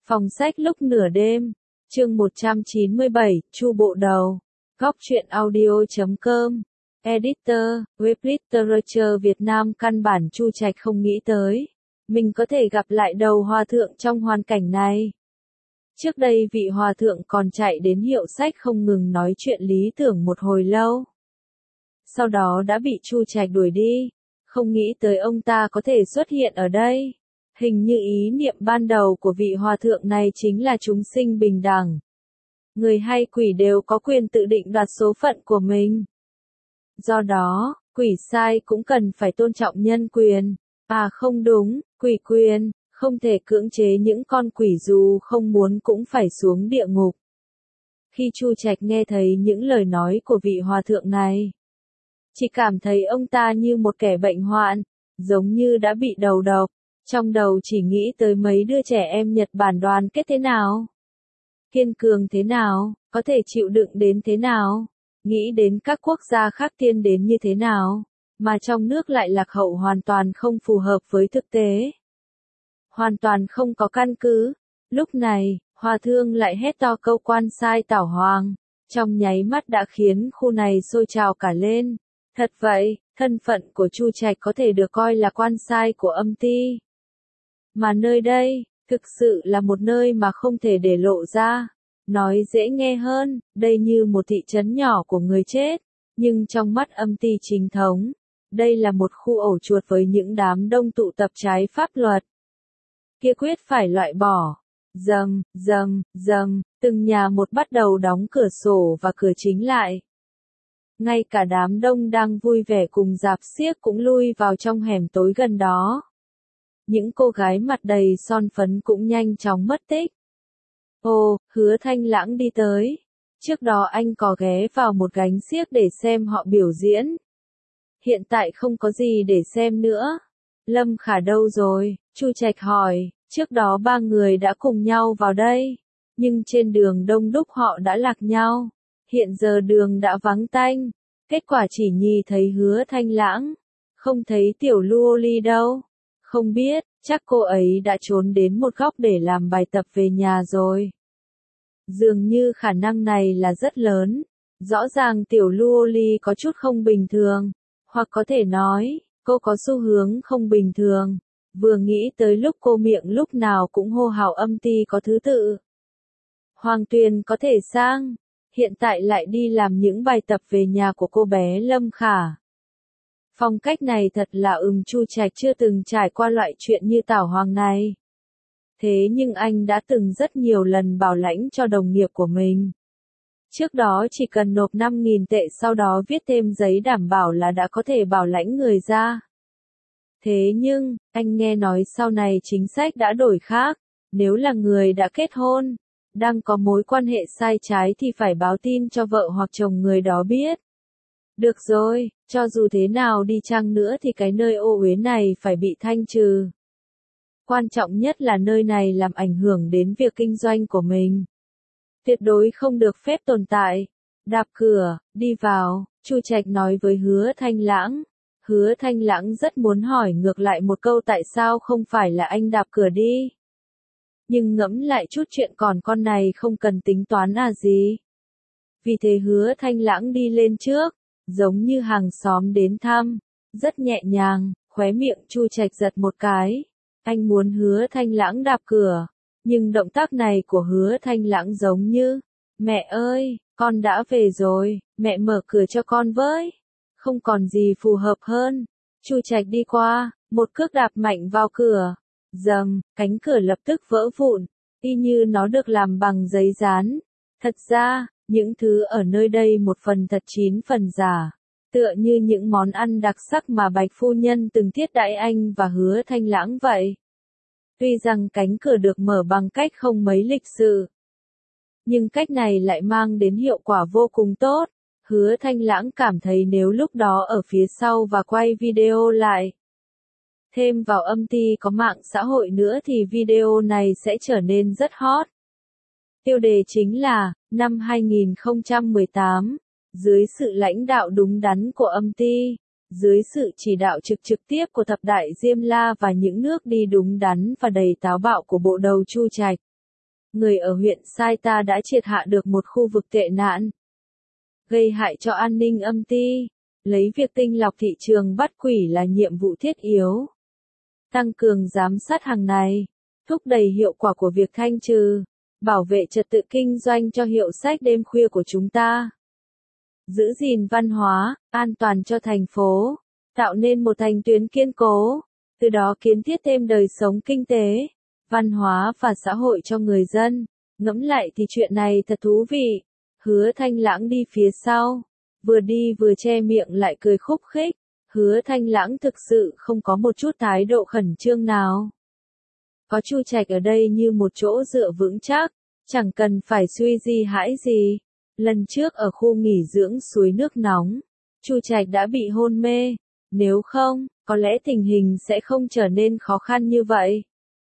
Phòng sách lúc nửa đêm, chương 197, Chu Bộ Đầu, Góc truyện audio.com, Editor, Web Literature Việt Nam. Căn bản Chu Trạch không nghĩ tới, mình có thể gặp lại đầu hòa thượng trong hoàn cảnh này. Trước đây vị hòa thượng còn chạy đến hiệu sách không ngừng nói chuyện lý tưởng một hồi lâu. Sau đó đã bị Chu Trạch đuổi đi, không nghĩ tới ông ta có thể xuất hiện ở đây. Hình như ý niệm ban đầu của vị hòa thượng này chính là chúng sinh bình đẳng. Người hay quỷ đều có quyền tự định đoạt số phận của mình. Do đó, quỷ sai cũng cần phải tôn trọng nhân quyền. À không đúng, quỷ quyền, không thể cưỡng chế những con quỷ dù không muốn cũng phải xuống địa ngục. Khi Chu Trạch nghe thấy những lời nói của vị hòa thượng này, chỉ cảm thấy ông ta như một kẻ bệnh hoạn, giống như đã bị đầu độc. Trong đầu chỉ nghĩ tới mấy đứa trẻ em Nhật Bản đoàn kết thế nào, kiên cường thế nào, có thể chịu đựng đến thế nào, nghĩ đến các quốc gia khác tiên đến như thế nào, mà trong nước lại lạc hậu hoàn toàn không phù hợp với thực tế. Hoàn toàn không có căn cứ. Lúc này, hòa thượng lại hét to câu quan sai tảo hoàng, trong nháy mắt đã khiến khu này sôi trào cả lên. Thật vậy, thân phận của Chu Trạch có thể được coi là quan sai của âm ty. Mà nơi đây, thực sự là một nơi mà không thể để lộ ra. Nói dễ nghe hơn, đây như một thị trấn nhỏ của người chết, nhưng trong mắt âm ty chính thống, đây là một khu ổ chuột với những đám đông tụ tập trái pháp luật. Kia quyết phải loại bỏ. Dầm, dầm, dầm, từng nhà một bắt đầu đóng cửa sổ và cửa chính lại. Ngay cả đám đông đang vui vẻ cùng rạp xiếc cũng lui vào trong hẻm tối gần đó. Những cô gái mặt đầy son phấn cũng nhanh chóng mất tích. Ồ, Hứa Thanh Lãng đi tới. Trước đó anh có ghé vào một gánh xiếc để xem họ biểu diễn. Hiện tại không có gì để xem nữa. Lâm Khả đâu rồi? Chu Trạch hỏi. Trước đó ba người đã cùng nhau vào đây, nhưng trên đường đông đúc họ đã lạc nhau. Hiện giờ đường đã vắng tanh. Kết quả chỉ nhìn thấy Hứa Thanh Lãng, không thấy Tiểu Lu Ly đâu. Không biết, chắc cô ấy đã trốn đến một góc để làm bài tập về nhà rồi. Dường như khả năng này là rất lớn. Rõ ràng Tiểu Lu Ly có chút không bình thường, hoặc có thể nói, cô có xu hướng không bình thường. Vừa nghĩ tới lúc cô miệng lúc nào cũng hô hào âm ty có thứ tự. Hoàng Tuyền có thể sang, hiện tại lại đi làm những bài tập về nhà của cô bé Lâm Khả. Phong cách này thật là Chu Trạch chưa từng trải qua loại chuyện như Tảo Hoàng này. Thế nhưng anh đã từng rất nhiều lần bảo lãnh cho đồng nghiệp của mình. Trước đó chỉ cần nộp 5.000 tệ sau đó viết thêm giấy đảm bảo là đã có thể bảo lãnh người ra. Thế nhưng, anh nghe nói sau này chính sách đã đổi khác. Nếu là người đã kết hôn, đang có mối quan hệ sai trái thì phải báo tin cho vợ hoặc chồng người đó biết. Được rồi, cho dù thế nào đi chăng nữa thì cái nơi ô uế này phải bị thanh trừ. Quan trọng nhất là nơi này làm ảnh hưởng đến việc kinh doanh của mình. Tuyệt đối không được phép tồn tại. Đạp cửa, đi vào, Chu Trạch nói với Hứa Thanh Lãng. Hứa Thanh Lãng rất muốn hỏi ngược lại một câu tại sao không phải là anh đạp cửa đi. Nhưng ngẫm lại chút chuyện còn con này không cần tính toán à gì. Vì thế Hứa Thanh Lãng đi lên trước, giống như hàng xóm đến thăm, rất nhẹ nhàng, khóe miệng Chu Trạch giật một cái. Anh muốn Hứa Thanh Lãng đạp cửa, nhưng động tác này của Hứa Thanh Lãng giống như, mẹ ơi, con đã về rồi, mẹ mở cửa cho con với. Không còn gì phù hợp hơn. Chu Trạch đi qua, một cước đạp mạnh vào cửa. Dầm, cánh cửa lập tức vỡ vụn, y như nó được làm bằng giấy dán. Thật ra, những thứ ở nơi đây một phần thật 9 phần giả. Tựa như những món ăn đặc sắc mà Bạch Phu Nhân từng thiết đãi anh và Hứa Thanh Lãng vậy. Tuy rằng cánh cửa được mở bằng cách không mấy lịch sự, nhưng cách này lại mang đến hiệu quả vô cùng tốt. Hứa Thanh Lãng cảm thấy nếu lúc đó ở phía sau và quay video lại, thêm vào âm ty có mạng xã hội nữa thì video này sẽ trở nên rất hot. Tiêu đề chính là, năm 2018, dưới sự lãnh đạo đúng đắn của âm ty, dưới sự chỉ đạo trực tiếp của thập đại Diêm La và những nước đi đúng đắn và đầy táo bạo của bộ đầu Chu Trạch, người ở huyện Sai ta đã triệt hạ được một khu vực tệ nạn, gây hại cho an ninh âm ty, lấy việc tinh lọc thị trường bắt quỷ là nhiệm vụ thiết yếu. Tăng cường giám sát hàng này, thúc đẩy hiệu quả của việc thanh trừ, bảo vệ trật tự kinh doanh cho hiệu sách đêm khuya của chúng ta. Giữ gìn văn hóa, an toàn cho thành phố, tạo nên một thành tuyến kiên cố, từ đó kiến thiết thêm đời sống kinh tế, văn hóa và xã hội cho người dân. Ngẫm lại thì chuyện này thật thú vị. Hứa Thanh Lãng đi phía sau, vừa đi vừa che miệng lại cười khúc khích. Hứa Thanh Lãng thực sự không có một chút thái độ khẩn trương nào. Có Chu Trạch ở đây như một chỗ dựa vững chắc, chẳng cần phải suy di hãi gì. Lần trước ở khu nghỉ dưỡng suối nước nóng, Chu Trạch đã bị hôn mê, nếu không, có lẽ tình hình sẽ không trở nên khó khăn như vậy.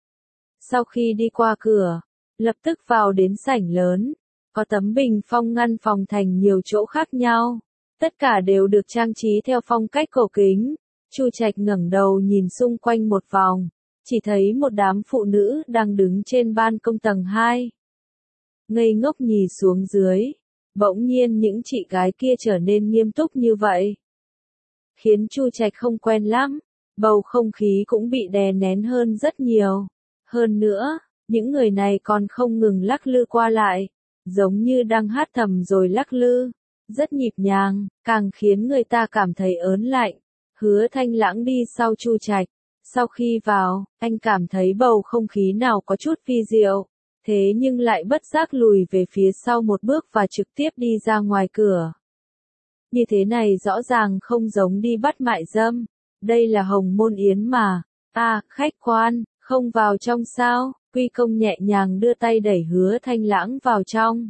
Sau khi đi qua cửa, lập tức vào đến sảnh lớn, có tấm bình phong ngăn phòng thành nhiều chỗ khác nhau, tất cả đều được trang trí theo phong cách cổ kính. Chu Trạch ngẩng đầu nhìn xung quanh một vòng, chỉ thấy một đám phụ nữ đang đứng trên ban công tầng 2. Ngây ngốc nhìn xuống dưới, bỗng nhiên những chị gái kia trở nên nghiêm túc như vậy, khiến Chu Trạch không quen lắm, bầu không khí cũng bị đè nén hơn rất nhiều. Hơn nữa, những người này còn không ngừng lắc lư qua lại, giống như đang hát thầm rồi lắc lư, rất nhịp nhàng, càng khiến người ta cảm thấy ớn lạnh. Hứa Thanh Lãng đi sau Chu Trạch, sau khi vào, anh cảm thấy bầu không khí nào có chút vi diệu, thế nhưng lại bất giác lùi về phía sau một bước và trực tiếp đi ra ngoài cửa. Như thế này rõ ràng không giống đi bắt mại dâm, đây là Hồng Môn Yến mà. À, khách quan, không vào trong sao? Quy Công nhẹ nhàng đưa tay đẩy Hứa Thanh Lãng vào trong.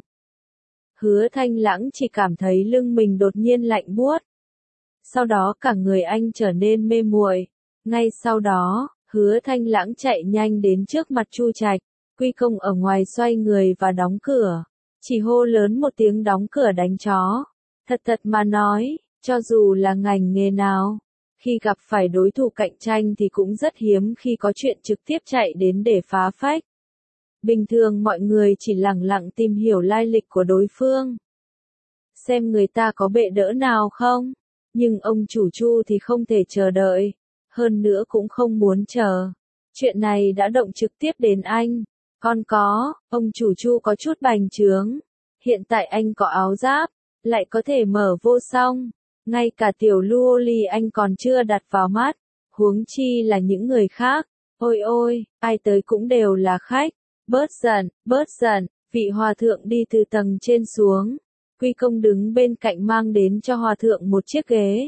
Hứa Thanh Lãng chỉ cảm thấy lưng mình đột nhiên lạnh buốt. Sau đó cả người anh trở nên mê muội. Ngay sau đó, Hứa Thanh Lãng chạy nhanh đến trước mặt Chu Trạch. Quy Công ở ngoài xoay người và đóng cửa. Chỉ hô lớn một tiếng đóng cửa đánh chó. Thật mà nói, cho dù là ngành nghề nào, khi gặp phải đối thủ cạnh tranh thì cũng rất hiếm khi có chuyện trực tiếp chạy đến để phá phách. Bình thường mọi người chỉ lẳng lặng tìm hiểu lai lịch của đối phương, xem người ta có bệ đỡ nào không, nhưng ông chủ Chu thì không thể chờ đợi, hơn nữa cũng không muốn chờ. Chuyện này đã động trực tiếp đến anh. Còn có, ông chủ Chu có chút bành trướng. Hiện tại anh có áo giáp, lại có thể mở vô song. Ngay cả tiểu Luo Ly anh còn chưa đặt vào mắt, huống chi là những người khác. Ôi ôi, ai tới cũng đều là khách. Bớt giận, vị hòa thượng đi từ tầng trên xuống. Quy Công đứng bên cạnh mang đến cho hòa thượng một chiếc ghế.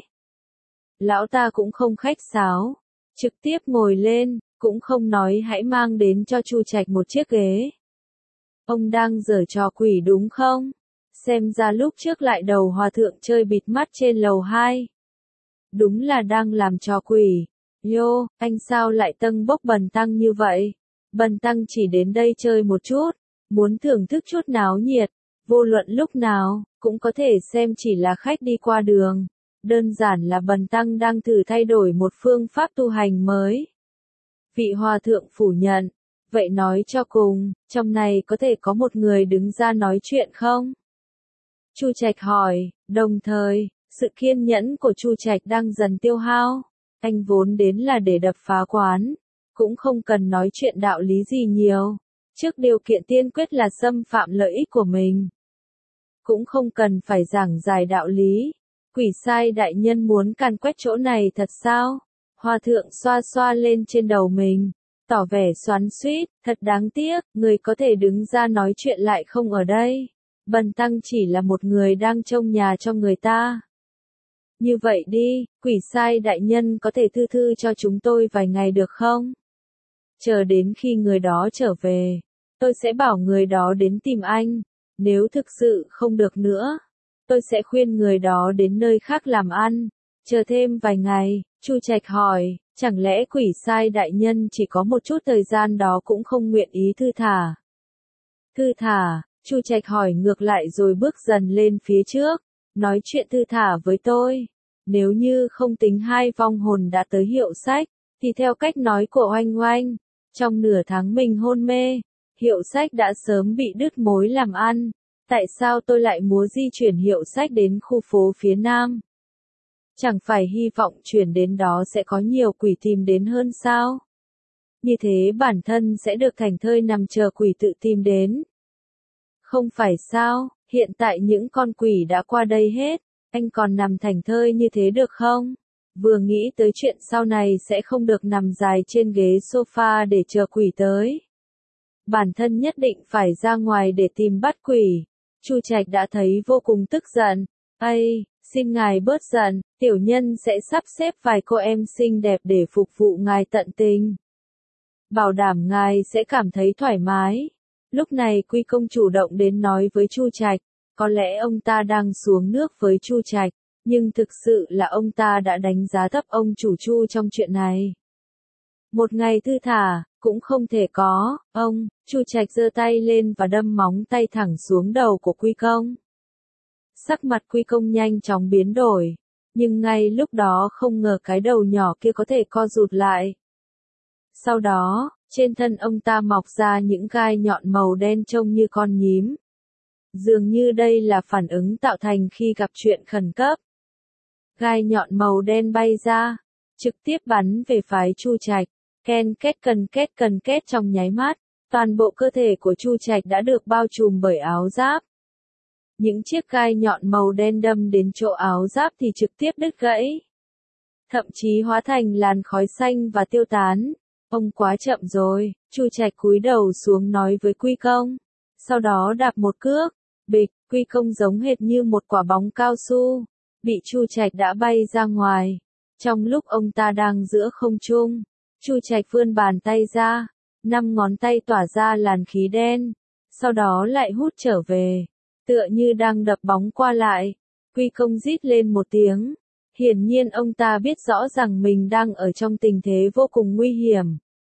Lão ta cũng không khách sáo, trực tiếp ngồi lên, cũng không nói hãy mang đến cho Chu Trạch một chiếc ghế. Ông đang giở trò quỷ đúng không? Xem ra lúc trước lại đầu hòa thượng chơi bịt mắt trên lầu 2. Đúng là đang làm trò quỷ. Yo, anh sao lại tâng bốc Bần Tăng như vậy? Bần Tăng chỉ đến đây chơi một chút, muốn thưởng thức chút náo nhiệt, vô luận lúc nào, cũng có thể xem chỉ là khách đi qua đường. Đơn giản là Bần Tăng đang thử thay đổi một phương pháp tu hành mới. Vị hòa thượng phủ nhận. Vậy nói cho cùng, trong này có thể có một người đứng ra nói chuyện không? Chu Trạch hỏi, đồng thời, sự kiên nhẫn của Chu Trạch đang dần tiêu hao. Anh vốn đến là để đập phá quán, cũng không cần nói chuyện đạo lý gì nhiều. Trước điều kiện tiên quyết là xâm phạm lợi ích của mình. Cũng không cần phải giảng giải đạo lý. Quỷ sai đại nhân muốn càn quét chỗ này thật sao? Hòa thượng xoa xoa lên trên đầu mình, tỏ vẻ xoắn xuýt, thật đáng tiếc, người có thể đứng ra nói chuyện lại không ở đây. Bần Tăng chỉ là một người đang trông nhà cho người ta. Như vậy đi, quỷ sai đại nhân có thể thư thư cho chúng tôi vài ngày được không? Chờ đến khi người đó trở về, tôi sẽ bảo người đó đến tìm anh. Nếu thực sự không được nữa, tôi sẽ khuyên người đó đến nơi khác làm ăn. Chờ thêm vài ngày, Chu Trạch hỏi, chẳng lẽ quỷ sai đại nhân chỉ có một chút thời gian đó cũng không nguyện ý thư thả? Thư thả, Chu Trạch hỏi ngược lại rồi bước dần lên phía trước, nói chuyện thư thả với tôi. Nếu như không tính hai vong hồn đã tới hiệu sách, thì theo cách nói của Oanh Oanh, trong nửa tháng mình hôn mê, Hiệu sách đã sớm bị đứt mối làm ăn. Tại sao tôi lại muốn di chuyển hiệu sách đến khu phố phía Nam? Chẳng phải hy vọng chuyển đến đó sẽ có nhiều quỷ tìm đến hơn sao? Như thế bản thân sẽ được thảnh thơi nằm chờ quỷ tự tìm đến. Không phải sao, hiện tại những con quỷ đã qua đây hết, anh còn nằm thảnh thơi như thế được không? Vừa nghĩ tới chuyện sau này sẽ không được nằm dài trên ghế sofa để chờ quỷ tới. Bản thân nhất định phải ra ngoài để tìm bắt quỷ. Chu Trạch đã thấy vô cùng tức giận. Ây, xin ngài bớt giận, tiểu nhân sẽ sắp xếp vài cô em xinh đẹp để phục vụ ngài tận tình. Bảo đảm ngài sẽ cảm thấy thoải mái. Lúc này Quy Công chủ động đến nói với Chu Trạch, có lẽ ông ta đang xuống nước với Chu Trạch, nhưng thực sự là ông ta đã đánh giá thấp ông chủ Chu trong chuyện này. Một ngày thư thả, cũng không thể có, ông, Chu Trạch giơ tay lên và đâm móng tay thẳng xuống đầu của Quy Công. Sắc mặt Quy Công nhanh chóng biến đổi, nhưng ngay lúc đó không ngờ cái đầu nhỏ kia có thể co rụt lại. Sau đó, trên thân ông ta mọc ra những gai nhọn màu đen trông như con nhím. Dường như đây là phản ứng tạo thành khi gặp chuyện khẩn cấp. Gai nhọn màu đen bay ra, trực tiếp bắn về phái Chu Trạch, ken két trong nháy mắt, toàn bộ cơ thể của Chu Trạch đã được bao trùm bởi áo giáp. Những chiếc gai nhọn màu đen đâm đến chỗ áo giáp thì trực tiếp đứt gãy. Thậm chí hóa thành làn khói xanh và tiêu tán. Ông quá chậm rồi, Chu Trạch cúi đầu xuống nói với Quy Công. Sau đó đạp một cước, bịch, Quy Công giống hệt như một quả bóng cao su, bị Chu Trạch đã bay ra ngoài. Trong lúc ông ta đang giữa không trung, Chu Trạch vươn bàn tay ra, 5 ngón tay tỏa ra làn khí đen, sau đó lại hút trở về, tựa như đang đập bóng qua lại. Quy Công rít lên một tiếng. Hiển nhiên ông ta biết rõ rằng mình đang ở trong tình thế vô cùng nguy hiểm.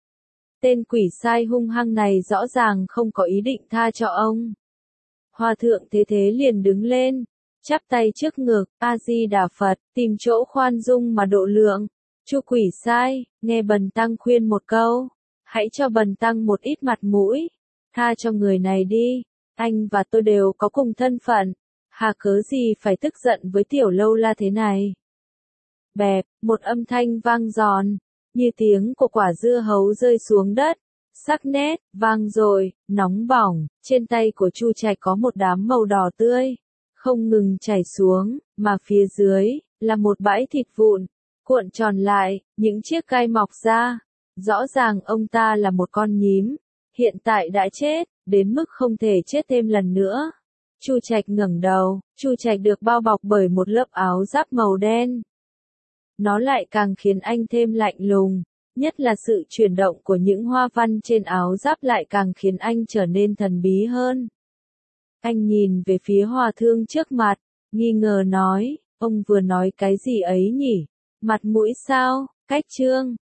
Tên quỷ sai hung hăng này rõ ràng không có ý định tha cho ông. Hòa thượng thế thế liền đứng lên, chắp tay trước ngực, A-di-đà Phật, tìm chỗ khoan dung mà độ lượng. Chu quỷ sai, nghe bần tăng khuyên một câu, hãy cho bần tăng một ít mặt mũi, tha cho người này đi, anh và tôi đều có cùng thân phận, hà cớ gì phải tức giận với tiểu lâu la thế này. Bẹp, một âm thanh vang giòn, như tiếng của quả dưa hấu rơi xuống đất, sắc nét, vang dội, nóng bỏng, trên tay của Chu Trạch có một đám màu đỏ tươi, không ngừng chảy xuống, mà phía dưới, là một bãi thịt vụn, cuộn tròn lại, những chiếc gai mọc ra, rõ ràng ông ta là một con nhím, hiện tại đã chết, đến mức không thể chết thêm lần nữa. Chu Trạch ngẩng đầu, Chu Trạch được bao bọc bởi một lớp áo giáp màu đen. Nó lại càng khiến anh thêm lạnh lùng, nhất là sự chuyển động của những hoa văn trên áo giáp lại càng khiến anh trở nên thần bí hơn. Anh nhìn về phía hòa thượng trước mặt, nghi ngờ nói, ông vừa nói cái gì ấy nhỉ? Mặt mũi sao? Cách trương,